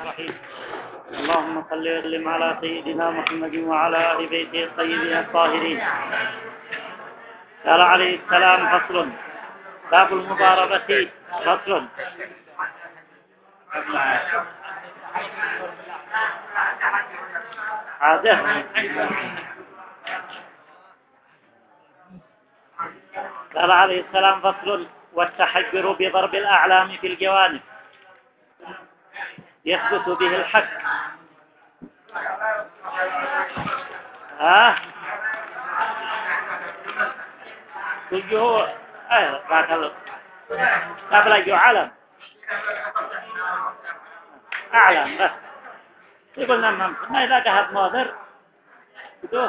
الرحيم. اللهم صل وسلم على سيدنا محمد وعلى آل بيته الطيبين الطاهرين. قال عليه السلام: فصل. باب المضاربة. فصل. عاده. قال عليه السلام: فصل. والتحجر بضرب الأعلام في الجوانب يثبت به الحق. تجوه قبل جو علم أعلم بس يقولنا ما إذا قهد مادر بدوه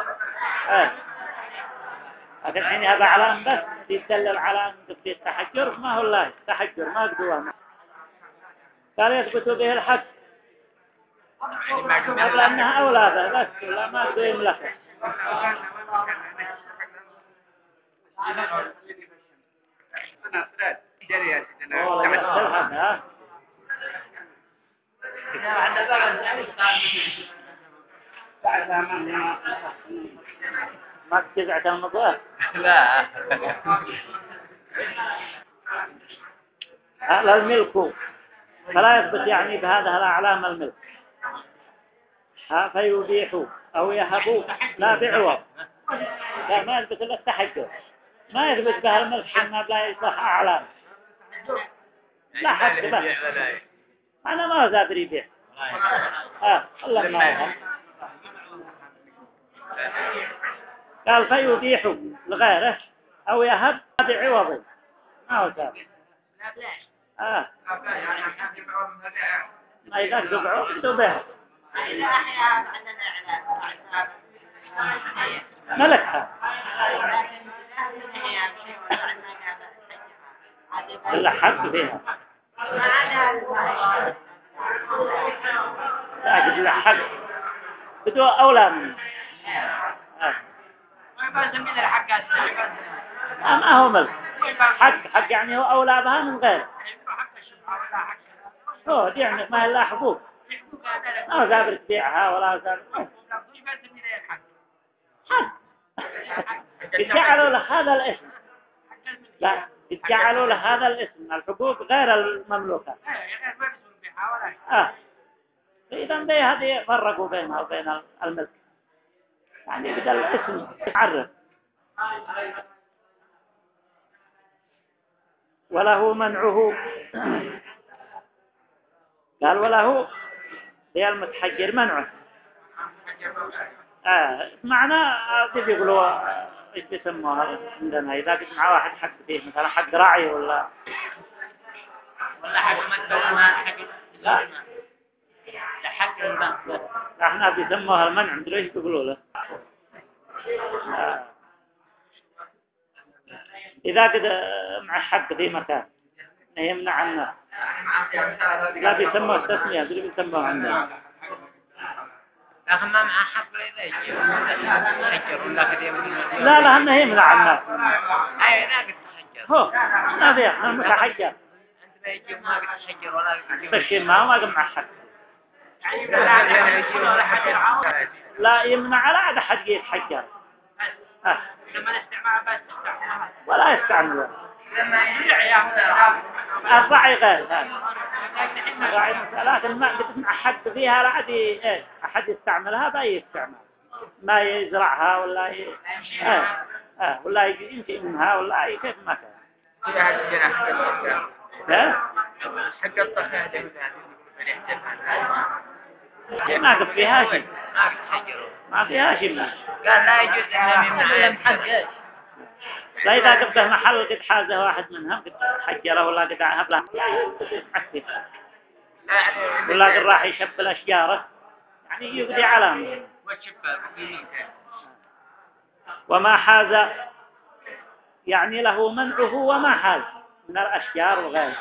لكن الحين هذا علام بس يدلل على في التحجر ما هو الله تحجر ما قدوه قال يثبت به الحق قبل أنها أولاده بس لا ما قدوه يملكه ما تجزعت المضوء لا هذا الملك فلا يثبت يعني بهذا الأعلام الملك فيبيح أو يهب لا بعوض لا ما يثبت إلا التحجر ما يثبت بها الملك إنها لا يصح أعلام لا حد بس أنا ما زادر يبيع الله ما يهم قال فيبيح لغيره أو يهب بعوض ما هو زادر ما إذا تبعه تبه ملكها إلا حق فيها لكن لا حق بدو أولى منه ما هو ملك حق يعني هو أولى بها من غيره هو يعني ما إلا حقوق ما هو زابر تبيعها ولا زابر حق جعلوا له هذا الاسم لا جعلوا له هذا الاسم الحقوق غير المملوكة إذا دي هذه فرقوا بينها وبين الملك يعني بدل الاسم يعرف وله منعه قال وله هي المتحجر منعه معنى كيف يقولوا ايش بيسموها عندنا اذا كنت مع واحد حق فيه مثلا حق راعي ولا حق مدبر حق لا حق المنع احنا بيسموها المنع مدري ايش بيقولوا له اذا كده مع حق في مكان يمنع عنه لا بيسموها التسمية مدري بيسموها عندنا لكن ما مع حق لا لا انه يمنع عنه اي لا تحجر هو ما فيها متحجر انت بيجي ما تحجر ولا تشي ما مع حق لا يمنع على هذا حد يتحجر لما الاستعمال بس ولا يستعمل لما يرجع الرعي غير الرعي مسألات الماء بتسمع حد فيها لا عاد أحد يستعملها باي يستعمل ما يزرعها ولا ولا يمشي منها ولا كيف ما كان فيها الجناح حق الطخة ما قف فيها شيء ما فيها شيء قال لا يجوز أن يمنع حق لا إذا قبته محل قد حازه واحد منهم قد حجره ولا قد عهب له ولا قد راح يشبل أشجاره يعني يقضي علامه وما حاز يعني له منعه وما حاز من الأشجار وغيره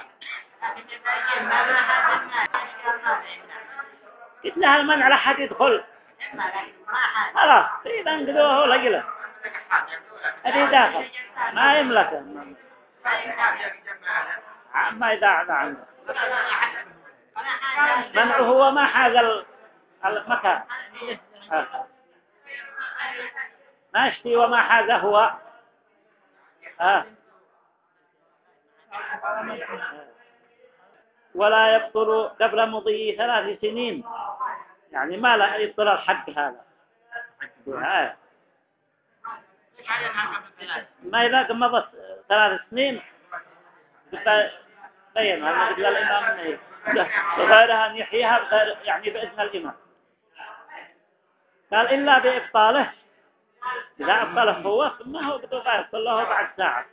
قلت لها المنع لحد يدخل خلاص إذا انقذوه لقله هذه داخل ما يملكه ما يداعد عنه منعه هو ما حاز المكان. ما يشتي وما حاز هو. ولا يبطل قبل مضي 3 سنين، يعني ما لا يبطل الحق هذا. ما إذا مضت 3 سنين بين هذا مثل الإمام النهي وغيرها أن يحييها بغير يعني بإذن الإمام. قال إلا بإبطاله، إذا أبطله هو ثم هو بدأ يبطل له بعد ساعة.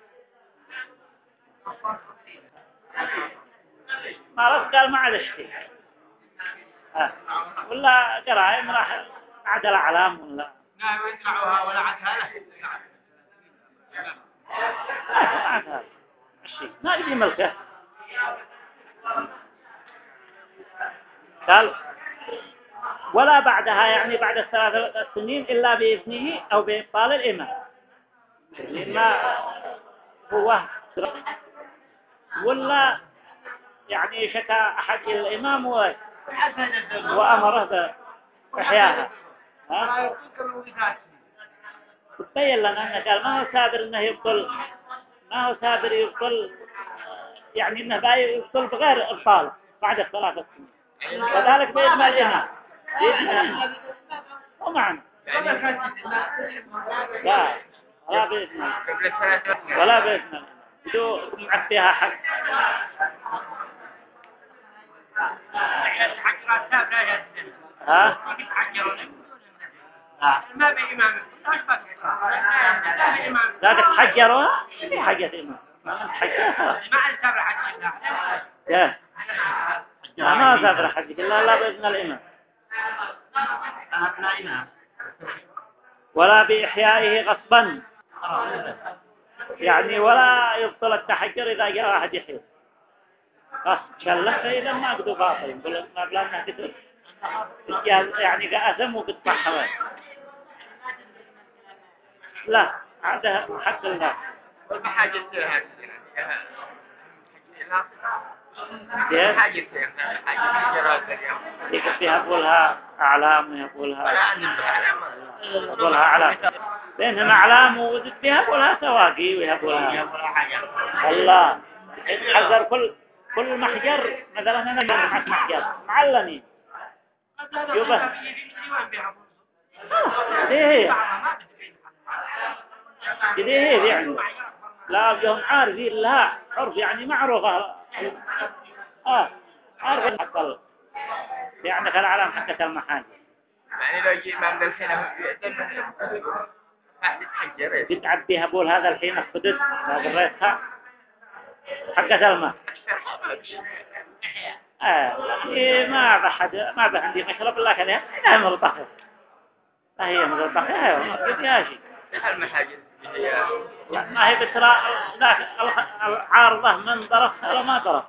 ما رد قال ما عاد اشتي ولا قرائم راح عدل علام ولا لا يدرعوها ولا عدها له ما يجي ملكه. قال ولا بعدها يعني بعد 3 سنين إلا بإذنه أو بإبطال الإمام، ما هو ولا يعني شكى أحد الإمام وأمره بإحياها. تبين لنا أنه قال ما هو سابر أنه يبطل، ما هو سابر يبطل يعني أنه باي يبطل بغير إبطال بعد 3 سنين، وذلك بإذن الإمام. ومعنى لا ولا بإذن ولا بإذن بدو معفيها حق. ما بإمام لا تحجرها في حاجة إمام ما تحجرها ما عاد سابر حق الله ما سافر حق الله لا بإذن الإمام. ولا بإحيائه غصبا، يعني ولا يبطل التحجر إذا جاء واحد يحيي غصب كلف إذا ما قدوا باطل يقول ما بلانه كتير يعني قاسم وقطع حوالي لا هذا حق الله. والمحاجة هذه يقولها أعلام ويقولها أعلام بينهم أعلام وزد فيها يقولها سواقي ويقولها الله حذر كل محجر مثلا أنا جمعت محجر معلني يبه ليه هي يعني لا بهم عارفين لها عرف يعني معروفة عارف حق يعني كان على حقة المحاجر يعني لو يجي إمام الحين بتعبيها بقول هذا الحين أخذت قريتها حقة الماء ما بحدي مشرب الله كذا لا مرطخة هي مرطخة ما شيء المحاجر ما هي بترى العارضة من طرف ولا ما طرف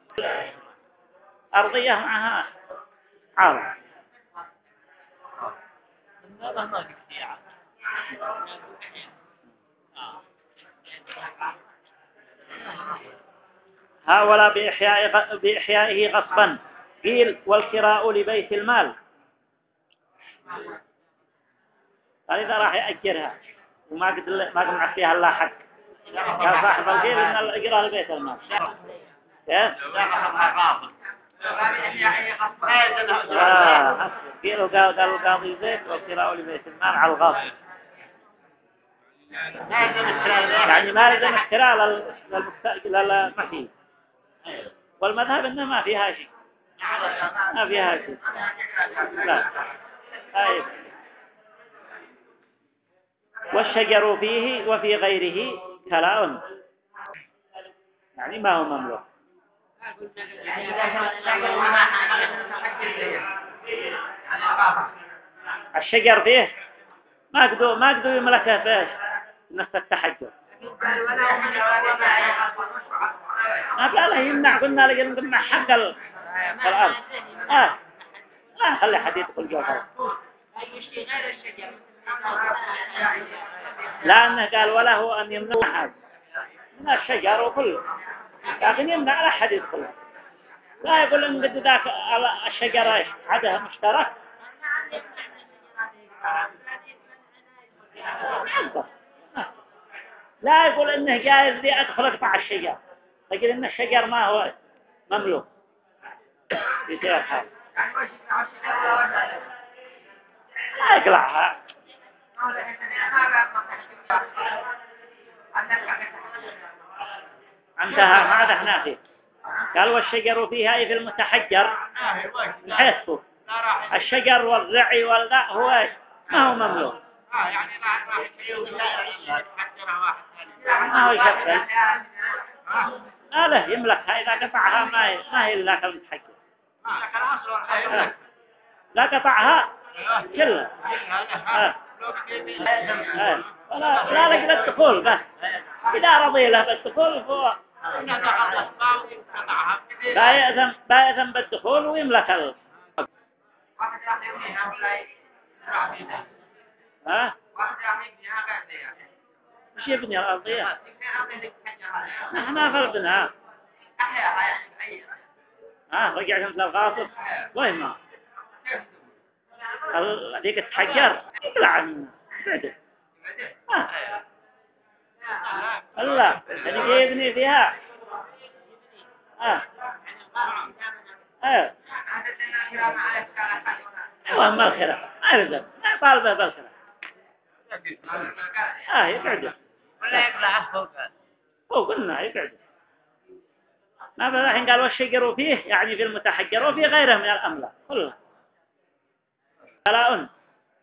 أرضية معها عارض ها ولا بإحيائه غصبا. قيل والكراء لبيت المال، قال إذا راح يأجرها وما قد معفيها الله حق قال صاحب القيل إن الإجراء لبيت المال قيل قال القاضي زيد والكراء لبيت المال على الغاصب يعني ما لازم احتراء للمحيي، والمذهب إنه ما فيها شيء لا طيب. والشجر فيه وفي غيره كلاء يعني ما هو مملوك. الشجر فيه ما قدوا يملكه فيه نفس التحجر ما قال يمنع قلنا لجل نمنع حق الأرض لا خلي حديث كل جوهر لأنه قال وله أن يمنع أحد من الشجر وكله لكن يمنع لا حد يدخل لا يقول إن قد ذاك الشجرة عدها مشترك. لا يقول إنه جائز لي أدخل أقطع الشجر، يقول إن الشجر ما هو مملوك يصير هذا لا يقلعها. انتهى ما دحنا فيه. قال والشجر فيها أي في المتحجر من حيث الشجر والرعي والغاء هو إيش؟ ما هو مملوك. يعني ما هو يشفل. لا له يملكها إذا قطعها ما هي لك المتحجر. لا قطعها كلها. لا لقد الدخول بس إذا رضي له بالدخول هو بايثم بالدخول ويملك ها وش يبني الأرضية نحن في البناء رجعت مثل الغاصب وهما هذيك التحجر يقلع عنه بعده الله اللي يبني فيها وهم الخيرة ما يلزم ما يطالبه بالخيرة يبعده ولا يقلعه فوق قلنا يبعده ما بل الحين قال والشجر فيه يعني في المتحجر وفي غيره من الأملاك كلها كلاء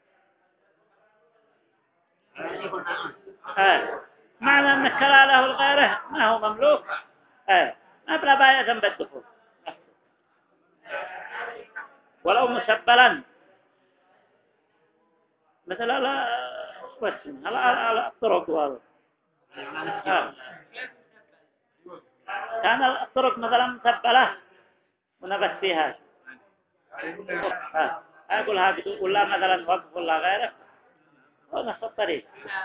معنى أن الكلاء له الغيره ما هو مملوك ما بلا باية ذنب الدخول ولو مسبلا مثل على الطرق والله كان الطرق مثلا مسبلة ونبت فيها أقول هذا ولا مثلا وقف ولا غيره ونفس الطريق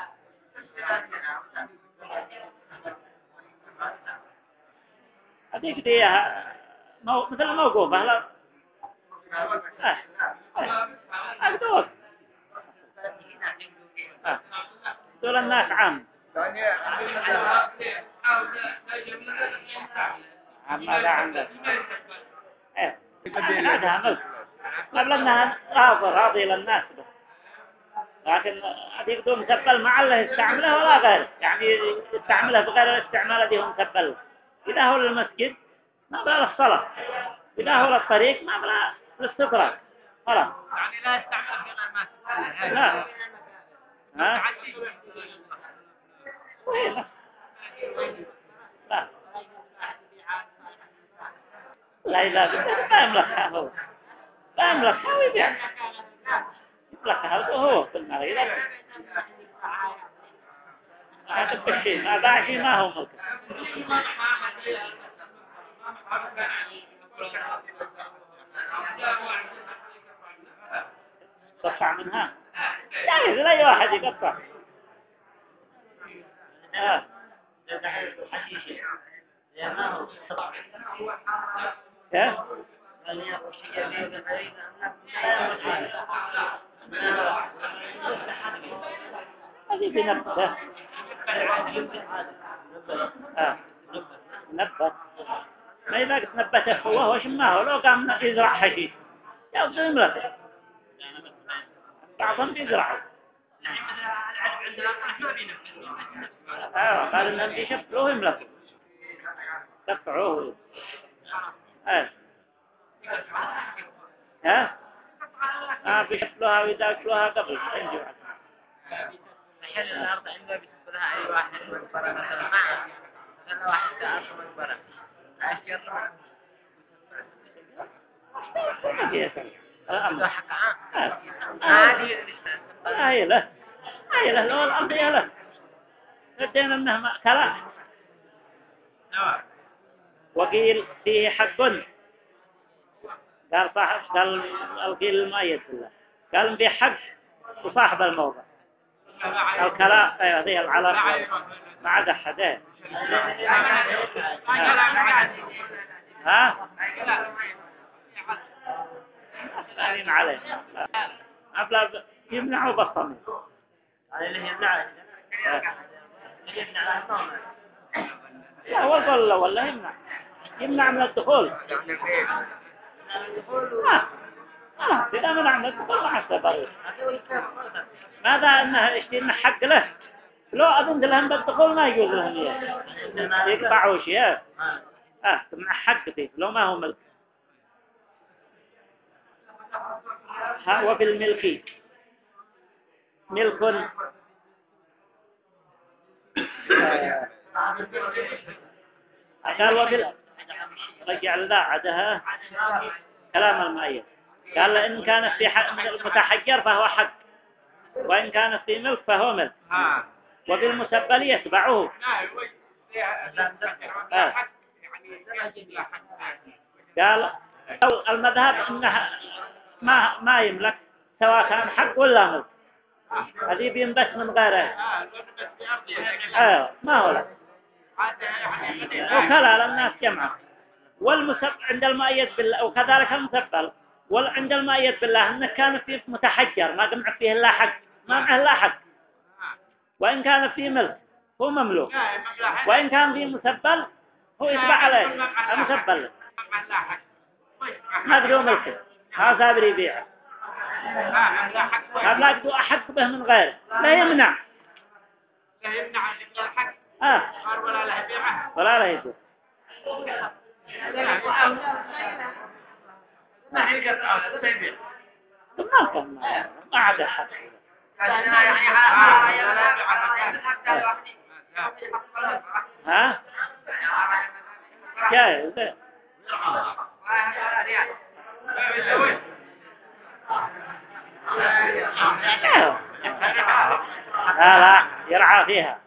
هذيك دي مثل موقوفة لا أقدر دول الناس عام ماذا عندك هذا عمل قبل أنها راضي للناس بس لكن هذيك دون مسبل مع الله يستعمله ولا غير يعني يستعمله بغير الاستعمال دي هو مسبل إذا هو للمسجد ما بلا للصلاة إذا هو للطريق ما بلا للسترة خلاص يعني لا يستعمل في غير لا لا لا ما يملكها هو لا يملكها ويبيع يملكها هو في المال هذا الشيء ما باع شيء ما هو ملك قطع منها لا أي واحد يقطع هذه بنبته نبت ما إذا قلت نبته هو وش ما هو لو قام يزرع حشيش يبدو يملكه بعضهم يزرعه قال إنهم يشفلوه يملكه دفعوه بيشفلوها ويداكلوها قبل حل الأرض عنده بيشفلها أي واحد مقبرة مثلا معه مثلا واحد أرض مقبرة هاي له لو الأرض هي له ردينا منه كلام وقيل فيه حق قال صاحب قال القيل المؤيد بالله قال فيه حق وصاحب الموضع الكلام هذه العلم ما عدا حدين ها ثانين عليه أبلا يمنعوا بالصمت لا ولا يمنع من الدخول إذا منع من الدخول ما حسب ماذا إنه حق له لو أذنت لهم بالدخول ما يجوز لهم يقطعوا شيء تمنع حق فيه لو ما هو ملك وبالملك ملك قال رجع لذا عدها كلام المؤيد قال إن كانت في المتحجر فهو حق وإن كانت في ملك فهو ملك وبالمسبل يتبعه قال المذهب إنها ما يملك سواء كان حق ولا ملك هذه بينبت من غيره ما هو لك وكلا الناس جمعه عند المؤيد بالله وكذلك المسبل وعند المؤيد بالله إنه كان فيه متحجر ما جمع فيه إلا حق ما معه إلا حق وإن كان فيه ملك هو مملوك وإن كان فيه مسبل هو يتبع عليه المسبل ما بدو ملكه ما سابر يبيعه لا يقدو أحق به من غيره لا يمنع ولا لا يبيع ما عاد حق ها جاي لا يرعى فيها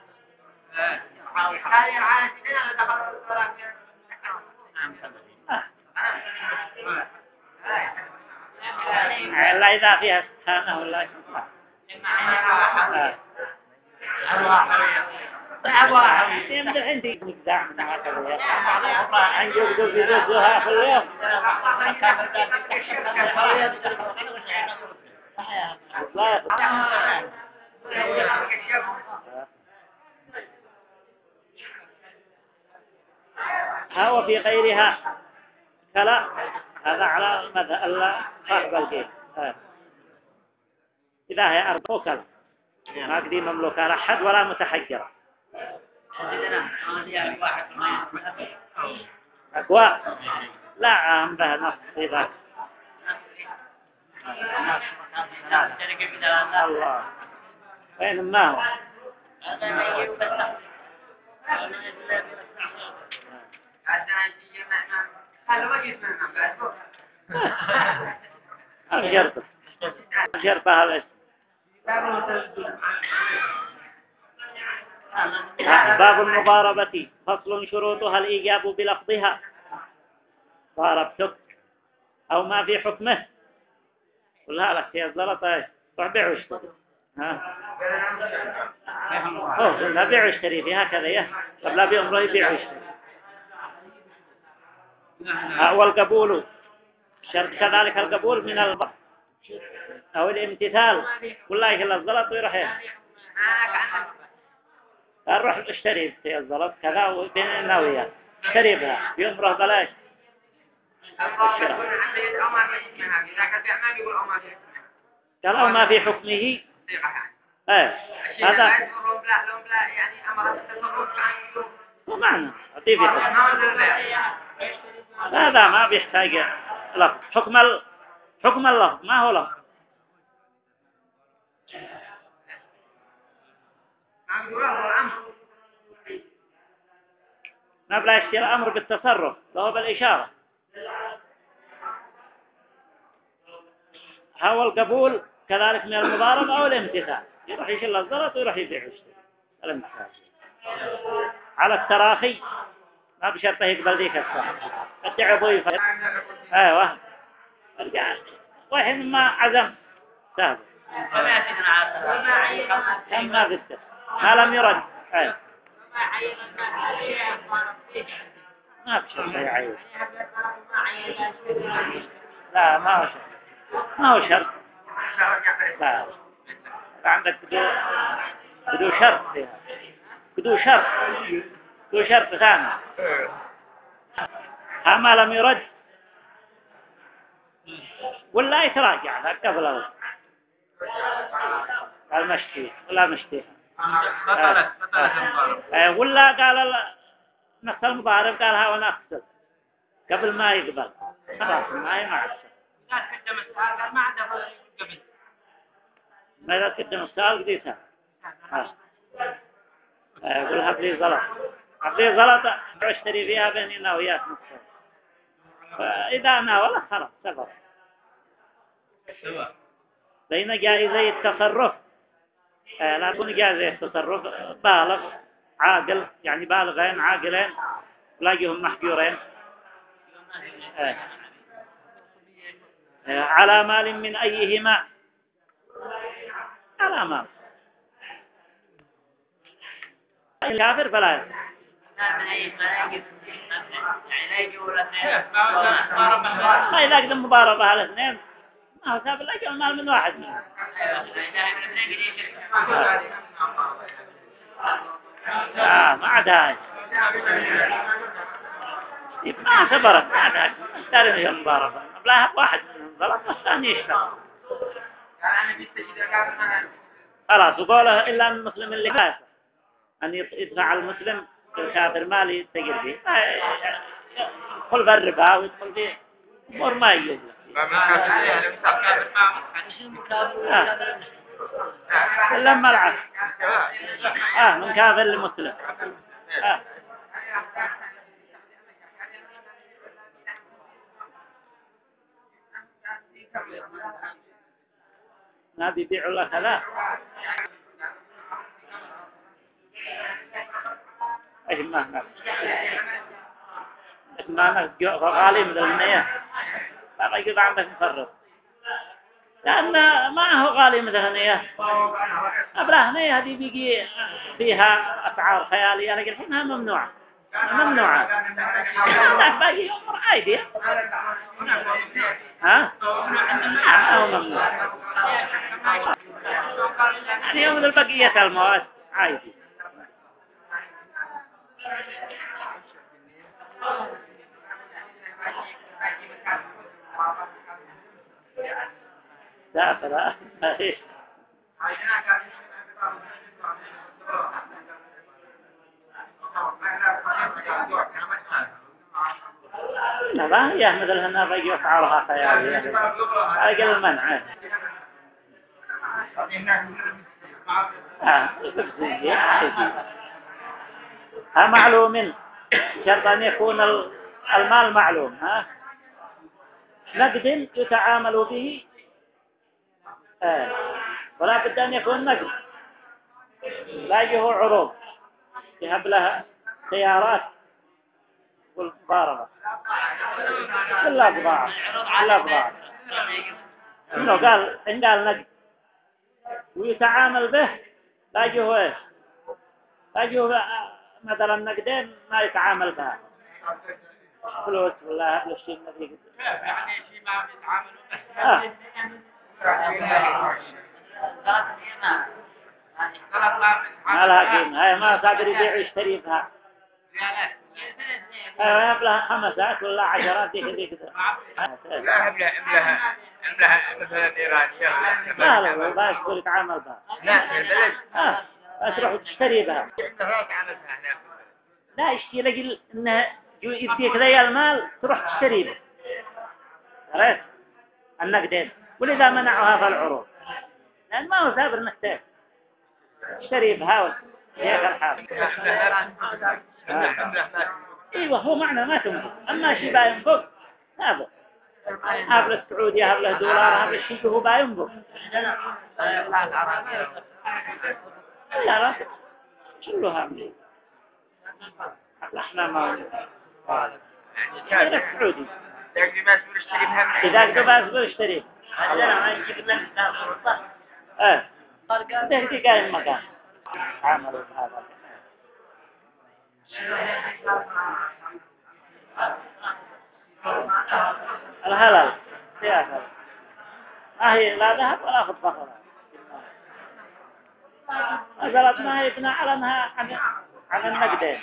إلا إذا فيها سبحانه ولا يسمع يمدح انت مجدع من هكذا عن يقدر بجزها في اليوم هو في غيرها كلا هذا على ماذا صاحب الجيش إذا هي أرض وكلا ما قدي مملوكة لحد ولا متحجرة أقوى لا عام به نص إذا الله وين ما هو الجرب هذا باب المضاربة فصل شروطها الإيجاب بلفظها ضاربتك أو ما في حكمه قلها لك يا الزلطة روح بيع واشتري لا بيع واشتري فيها كذا قبل بيأمره يبيع واشتري والقبول شرط كذلك القبول من البحث أو الامتثال والله إلا الزلط ويروح نروح اشتري في الزلط كذا وبين الناوية اشتري بها بيأمره بلاش قال أو ما في حكمه هذا هو معنى في حكم هذا ما بيحتاج لفظ حكم اللفظ ما هو لفظ ما بلا يشتري الأمر بالتصرف وهو بالإشارة هو القبول كذلك من المضاربة أو الامتثال يروح يشيل الزلط ويروح يبيع ويشتري الامتثال على التراخي ما بشرطه يقبل ذيك الساعة ادعي ضيفة ايوه وحين ما عزم سهل كم ما قدر ما لم يرد ما بشرط يعين. لا ما هو شرط. ما هو شرط. لا عندك بدو شرط فيها. بدو شرط ثاني. ما لم يرد ولا يتراجع قبل المشتي ولا مشتي. بطلت المضاربة. ولا قال نفس المضارب قالها وانا اقتل قبل ما يقبل خلاص ما هي معك. لا تقدم السؤال ما عنده ولا يقول قبل. ما إذا تقدم السؤال قديتها. يقول هب لي زلط اشتري فيها بيننا وياك نفسه. فإذا ناوله خلاص سبب. بين جائزي التصرف لا تكون جائزي التصرف بالغ عاقل يعني بالغين عاقلين لاقيهم محجورين على مال من أيهما على مال الكافر فلا يصح. ما إذا قدم مضاربة على اثنين ما هو سابق لك المال من واحد منهم. ما عاد هاي ما اعتبرت ما عاد تاريخ المضاربة لا واحد منهم غلط والثاني يشتغل خلاص وقوله إلا المسلم اللي كافر أن يدفع المسلم الكافر مالي يتجر فيه يدخل في الربا ويدخل في أمور ما يجوز لما العكس من كافر لمسلم ما بيبيعوا لك هذا ايش ما غالي من النية لا يجب عندك مفرط لأن ما هو غالي من النية أبلا هنية هذه بيجي فيها أسعار خيالية لكن الحينها ممنوعة لكن باقي أمر عادي ما هو ممنوع يعني يوم البقية المواد عادي لا فلا لا هي مثل هنا بقي أسعارها خيالية أقل المنع معلوم شرط أن يكون المال معلوم نقد يتعامل به ولا بد أن يكون نقد لا يجيه عروض يهب لها سيارات والمضاربة إلا بضاعة إنه قال نقد ويتعامل به لا يجيه إيش لا يجيه مثلا نقدين ما يتعامل بها فلوس ولا هذا الشيء الذي يعني شيء ما بيتعاملوا ما لها قيمة هاي ما قادر يبيع ويشتري بها يبلها 5 ولا 10 ذيك لا املها مثلا إيرانية لا لا يقول يتعامل بها لا البلد تروح تشتري بها لا يشتري لك انه يديك ذي المال تروح تشتري به عرفت النقدين ولذا منعها في العروض لأن ما هو سابر نحتاج تشتري بها هيك الحال ايوه هو معنى ما تنفق اما شيء باينفق هذا هذا السعودية هذا $1 هذا الشيء هو باينفق لا كلها مني احنا ما غير السعودي إذا قدوا باشتري عندنا ما يجيب لنا ده قايم مكان عملوا بهذا الهلال سياسة ما هي لا ذهب ولا فضة نزلت ما هي بناء على أنها عن النقدين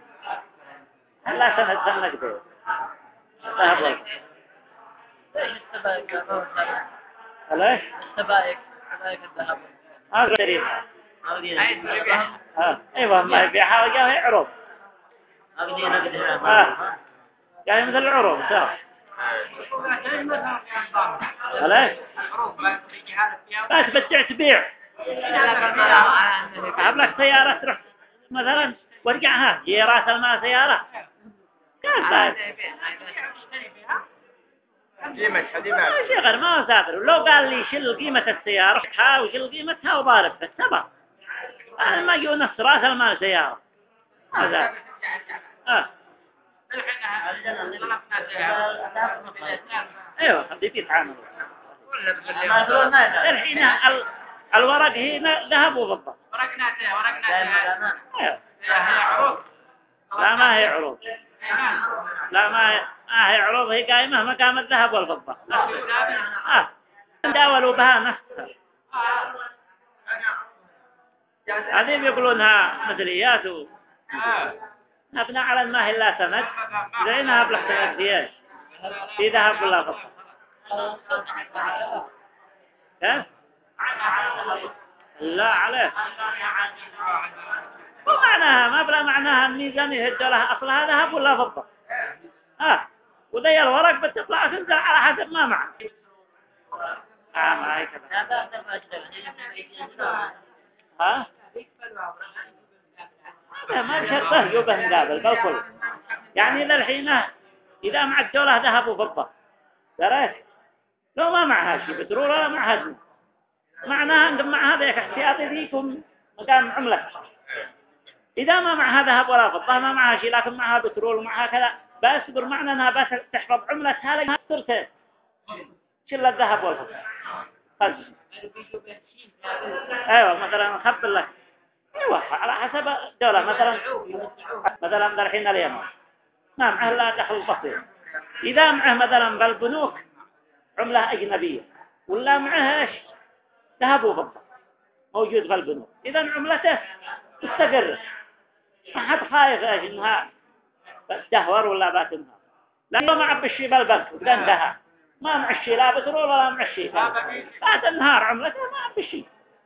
لا سنة النقدين ذهب والفضة ليش السبائك ما هو سبائك؟ ليش؟ سبائك الذهب ما قريبها ايوه ما يبيعها وجاء يعرض جاي مثل العروض صح ليش؟ بس بدع تبيع أجيب لك سيارة تروح مثلا وارجعها هي راس المال سيارة كيف شيء غير ما أسافر لو قال لي شل قيمة السيارة وشل قيمتها وضارب في السبع أنا ما أجي نفس راس المال سيارة هذا ايوه حبيبي يتعاملوا الحين الورق هنا ذهب وفضة ايوه لا ما هي عروض لا ما هي عروض هي قائمة مقام الذهب والفضة داولوا بها نفسها هذه بيقولونها مدريات نبنى على الماء لا سند زينها بلح سند دياش في ذهب ولا فضة كيف؟ لا عليه ومعناها ما بلا معناها الميزان يهد لها أصلها ذهب ولا فضة وذي الورق بتطلع تنزل على حسب ما معه ما هي كذا ما بشرطه يوبه قابل بالكل يعني للحين إذا مع الدولة ذهب وفضة دريت لو ما معها شيء بترول ولا معها دم معناها أن مع هذا احتياطي فيكم مقام عملة إذا ما معها ذهب ولا فضة ما معها شيء لكن معها بترول ومعها كذا بس معنى أنها بس تحفظ عملتها لها ترتين شل الذهب والفضة بس أيوة مثلا نخبر لك ايوه على حسب الدولة مثلا الحين اليمن ما معه لا دخل بسيط إذا معه مثلا بالبنوك عملة أجنبية ولا معه ايش ذهب وفضة موجود بالبنوك إذا عملته تستقر ما حد خايف ايش انها تدهور ولا باتنها لا ما عبشي بالبنك وقندها ما معشي لا بترول ولا معشي بعد النهار عملته ما عبشي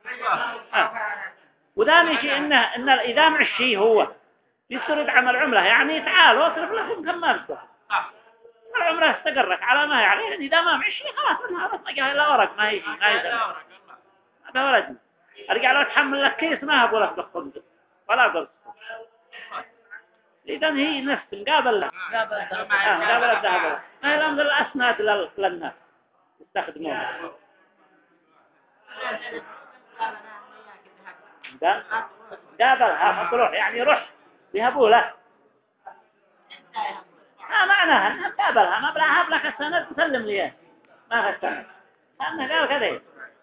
وذاني شيء إن إذا مع الشيء هو يسترد عمل عمله يعني تعال واصرف لكم كم ما بدك العمله استقرك على ما يعني إذا ما مع الشيء خلاص انها رطقها إلى ورق ما هي هذا ولدي أرجع لو تحمل لك كيس ما أبغى لك بالخبز ولا قلت إذن هي نفس مقابل لها مقابل الذهب ما هي الأمر الأسناد للناس يستخدمونها قابلها فتروح يعني روح يهبوا له معناها انها قابلها ما بلا هب لك السند تسلم لي ما في السند لأنه قال كذا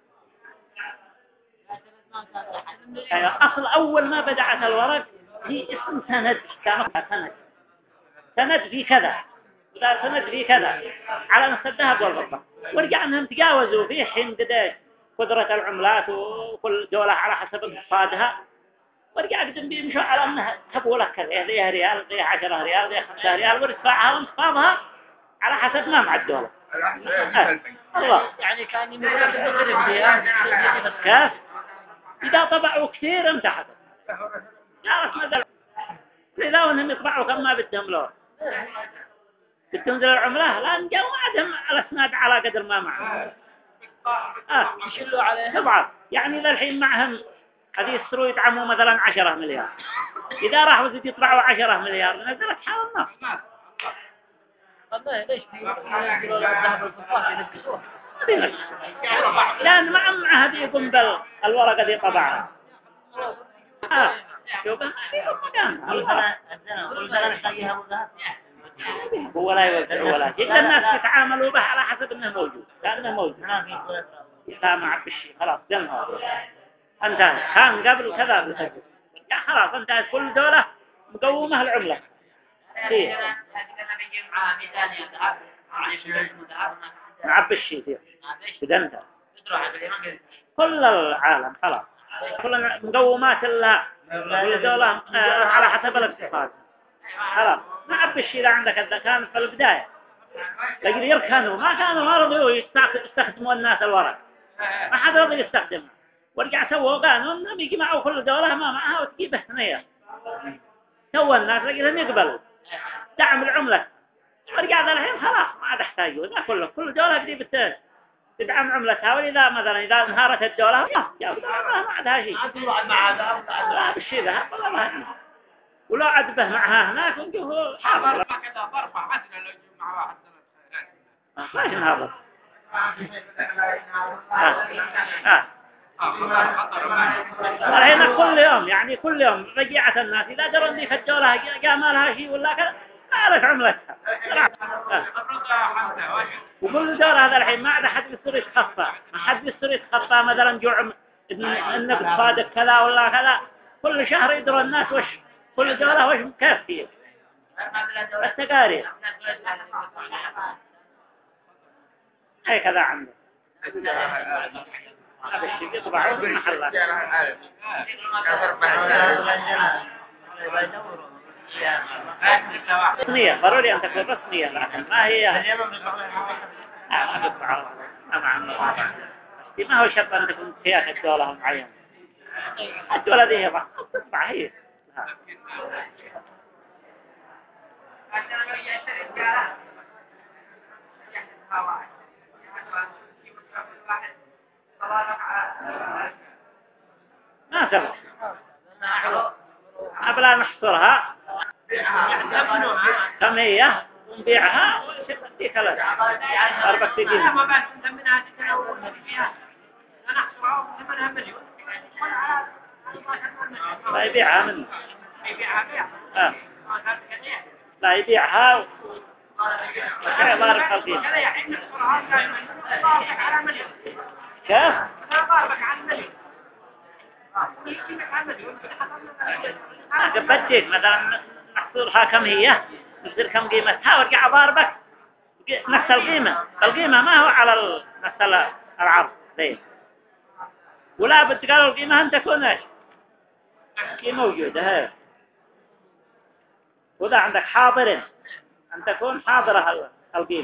يعني أصل أول ما بدأت الورق هي اسم سند كانت سند في كذا ولا سند في كذا على نفس الذهب والفضة ورجع أنهم تجاوزوا فيه حين قداش قدرة العملات وكل دولة على حسب اقتصادها ورجع قدم بيمشوا على أنها تبوا لك كذا ذي ريال ذي 10 ريال ذي 5 ريال وارتفاعها وانخفاضها على حسب ما مع الدولة الله يعني كان يمكن تضرب فيها كيف إذا طبعوا كثير انتحت يعرف ماذا إذا أنهم يطبعوا كما بدهم له بتنزل العملة لأن جو عدم الأسناد على قدر ما معهم يشلوا عليها طبعا يعني إذا الحين معهم هذه يسروا يدعموا مثلا 10 مليار إذا راحوا زي يطبعوا 10 مليار نزلت حال النص والله ليش ينزلوا الذهب والفضة ينقصوها لأن مع هذه يقوم بالورقة دي طبعا شوف هو لا يوزع ولا شيء الناس يتعاملوا به على حسب انه موجود كانه موجود سامع بالشيء خلاص جنها انتهى كان قبل كذا خلاص انتهت كل دولة مقومة العملة فيه بيجي معها ميزانية ذهب يعني ذهب نعبي الشيء فيه بدنتها تروح باليمن كل العالم خلاص كل المقومات الدولة على حسب الاقتصاد خلاص نعبي الشيء اللي عندك إذا كان في البداية لكن يركنوا ما كانوا ما رضيوا يستخدموا الناس الورق ما حد رضي يستخدمه ورجع سووا قانون انهم يجمعوا كل دولة ما معها وتجيب ثنية سوى الناس لقيتهم يقبلوا دعم العملة ورجع ذا الحين خلاص ما عاد يحتاجوا ذا كل دولة تجيب تدعم عملتها وإذا مثلا إذا انهارت الدولة ما عندها شيء لا بالشيء ذا والله ما هني ولو عدبه معها هناك ونجوه حاضر كذا برفع مثلا لو يجوا مع واحد ما ينهضر الحين كل يوم يعني كل يوم رجعت الناس إذا دروا أن في الدولة جاء ما لها شيء ولا كذا ما لك عملتها وكل دولة هذا الحين ما عاد أحد بيصير يتخفى ما حد بيصير يتخفى مثلا جوع إنك تصادق كذا ولا كذا كل شهر يدروا الناس وش كل دولة وش مكفية التقارير أي كذا عنده هذا الشيء يطبعه في المحلات رسمية ضروري أن تكون رسمية لكن ما هي ما هو شرط أن تكون سياسة الدولة معينة الدولة دي هي تطبع هي ما سبب قبل نحصرها كم هي ونبيعها ونشتري كلا أربع سنين ما بعد منها تتلون فيها نحصرها ثمنها مليون لا يبيعها منه يبيعها بيع لا يبيعها وكذا ضارب خلقين كذا يعني نحصرها ضاربك على مليون كيف؟ ضاربك على مليون بديك مثلا نحصرها كم هي نصير كم قيمتها وارجع ضاربك نفس القيمة ما هو على نفس العرض ليه ولا بتقال القيمة أن تكون ايش هي موجودة هي وإذا عندك حاضر أن تكون حاضرة القيمة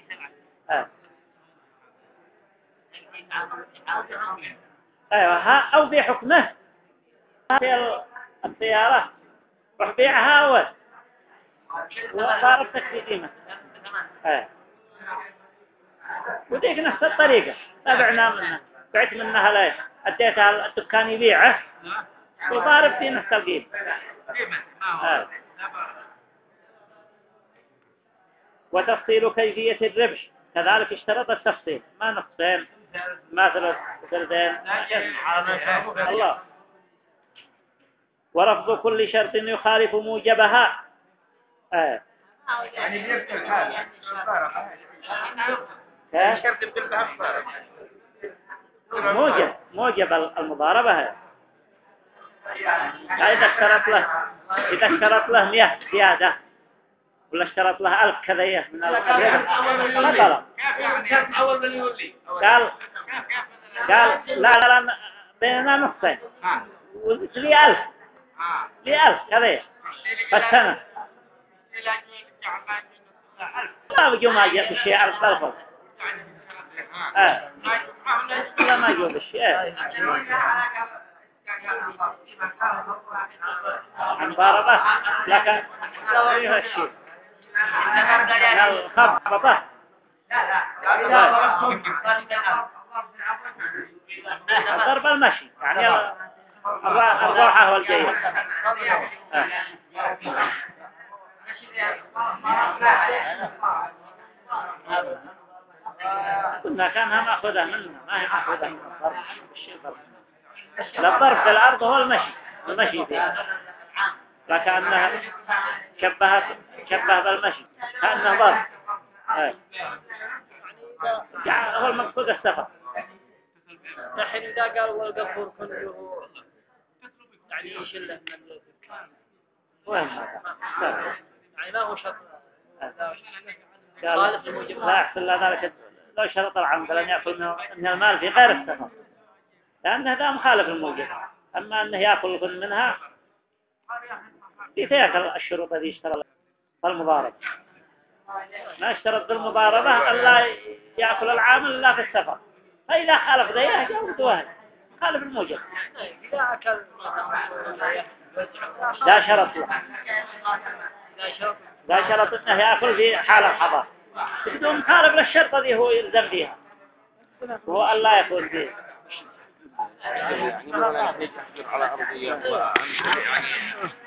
أيوة أو في حكمه في السيارة روح بيعها وضاربتك في قيمة وديك نفس الطريقة تابعنا منها بعت منها ليش أديتها الدكان يبيعه وضارب في نفس القيمة وتفصيل كيفية الربح كذلك اشترط التفصيل ما نقصين ما ثلثين الله ورفض كل شرط يخالف موجبها يعني بيبقى الحال شرط موجب المضاربة إذا اشترط له 100 زيادة ولا اشترط له 1000 كذا من ما طلب أول من يولي قال لا بيننا نصين لي 1000 كذا فالسنة لا بيجوا ما جاء بالشيء على الطرف لا ما جاء بالشيء عن ضربة لكن ايها الشيء الخبطة ضرب المشي يعني الروحة والجيد كنا كانها مأخذة منها ما هي مأخذة من الضرب الشيء ضرب الضرب في الأرض هو المشي فيها لكأنها شبه بالمشي كأنه ضرب هو المقصود السفر الحين إذا قال والقفور كله يعني يشله من الدكان وين هذا؟ يعني ما هو شرط قال لا يحصل له ذلك لو شرط العمد لن يأكل من المال في غير السفر، لأن هذا مخالف الموجب. أما أنه يأكل منها يأكل الشروط التي اشترى المضاربة، ما اشترط بالمضاربة ألا يأكل العامل إلا في السفر، فإذا خالف ذيه جاوز واحد خالف الموجب. إذا أكل لا شرط له، لا شرط أنه يأكل في حال الحضر بدون مخالف للشرط الذي هو يلزم فيها، وهو ألا يكون فيه. يعني مثلا يحجر على أرضية